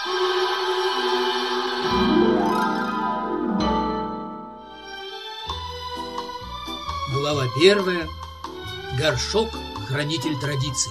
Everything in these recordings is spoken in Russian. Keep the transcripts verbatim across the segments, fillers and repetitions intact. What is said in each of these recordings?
Глава первая. Горшок – хранитель традиций.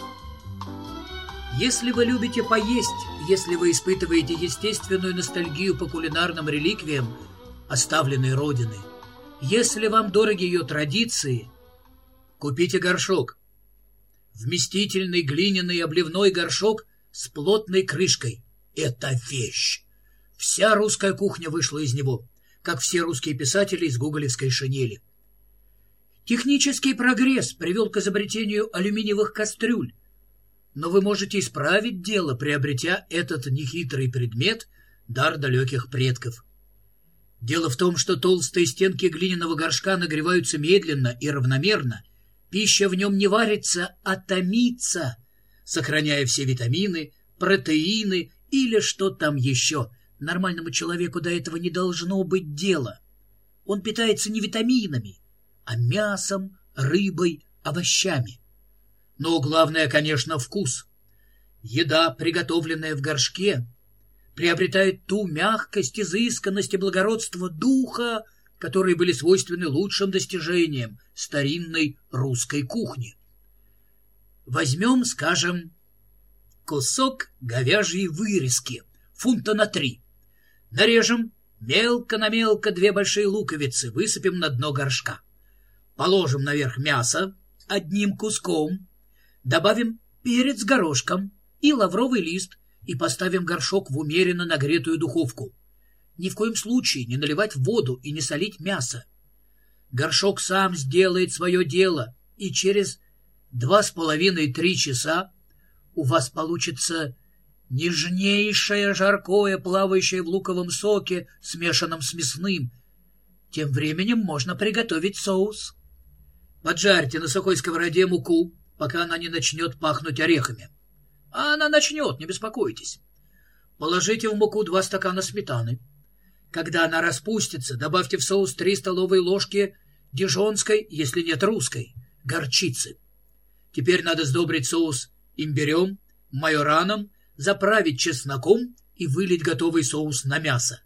Если вы любите поесть, если вы испытываете естественную ностальгию по кулинарным реликвиям оставленной Родины, если вам дороги ее традиции, купите горшок. Вместительный глиняный обливной горшок с плотной крышкой – это вещь. Вся русская кухня вышла из него, как все русские писатели из гоголевской шинели. Технический прогресс привел к изобретению алюминиевых кастрюль, но вы можете исправить дело, приобретя этот нехитрый предмет, дар далеких предков. Дело в том, что толстые стенки глиняного горшка нагреваются медленно и равномерно, пища в нем не варится, а томится, сохраняя все витамины, протеины или что там еще. Нормальному человеку до этого не должно быть дела. Он питается не витаминами, а мясом, рыбой, овощами. Но главное, конечно, вкус. Еда, приготовленная в горшке, приобретает ту мягкость, изысканность и благородство духа, которые были свойственны лучшим достижениям старинной русской кухни. Возьмем, скажем, кусок говяжьей вырезки, фунта на три. Нарежем мелко на мелко две большие луковицы, высыпем на дно горшка. Положим наверх мясо одним куском, добавим перец с горошком и лавровый лист и поставим горшок в умеренно нагретую духовку. Ни в коем случае не наливать воду и не солить мясо. Горшок сам сделает свое дело, и через два с половиной-три часа у вас получится нежнейшее жаркое, плавающее в луковом соке, смешанном с мясным. Тем временем можно приготовить соус. Поджарьте на сухой сковороде муку, пока она не начнет пахнуть орехами. А она начнет, не беспокойтесь. Положите в муку два стакана сметаны. Когда она распустится, добавьте в соус три столовые ложки дижонской, если нет русской, горчицы. Теперь надо сдобрить соус имбирем, майораном, заправить чесноком и вылить готовый соус на мясо.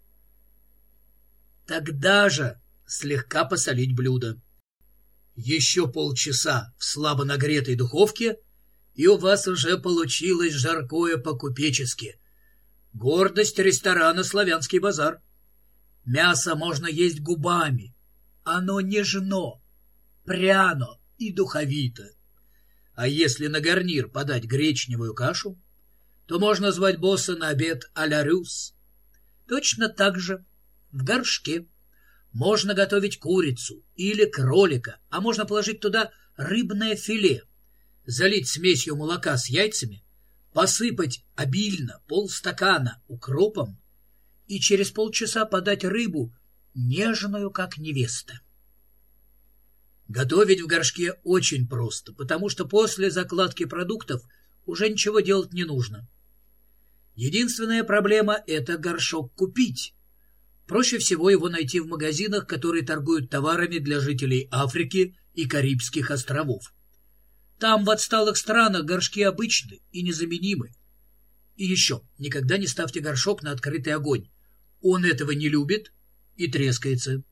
Тогда же слегка посолить блюдо. Еще полчаса в слабо нагретой духовке, и у вас уже получилось жаркое по-купечески. Гордость ресторана «Славянский базар». Мясо можно есть губами. Оно нежно, пряно и духовито. А если на гарнир подать гречневую кашу, то можно звать босса на обед а-ля рюс. Точно так же в горшке можно готовить курицу или кролика, а можно положить туда рыбное филе, залить смесью молока с яйцами, посыпать обильно полстакана укропом и через полчаса подать рыбу, нежную, как невеста. Готовить в горшке очень просто, потому что после закладки продуктов уже ничего делать не нужно. Единственная проблема — это горшок купить. Проще всего его найти в магазинах, которые торгуют товарами для жителей Африки и Карибских островов. Там, в отсталых странах, горшки обычны и незаменимы. И еще, никогда не ставьте горшок на открытый огонь. Он этого не любит и трескается.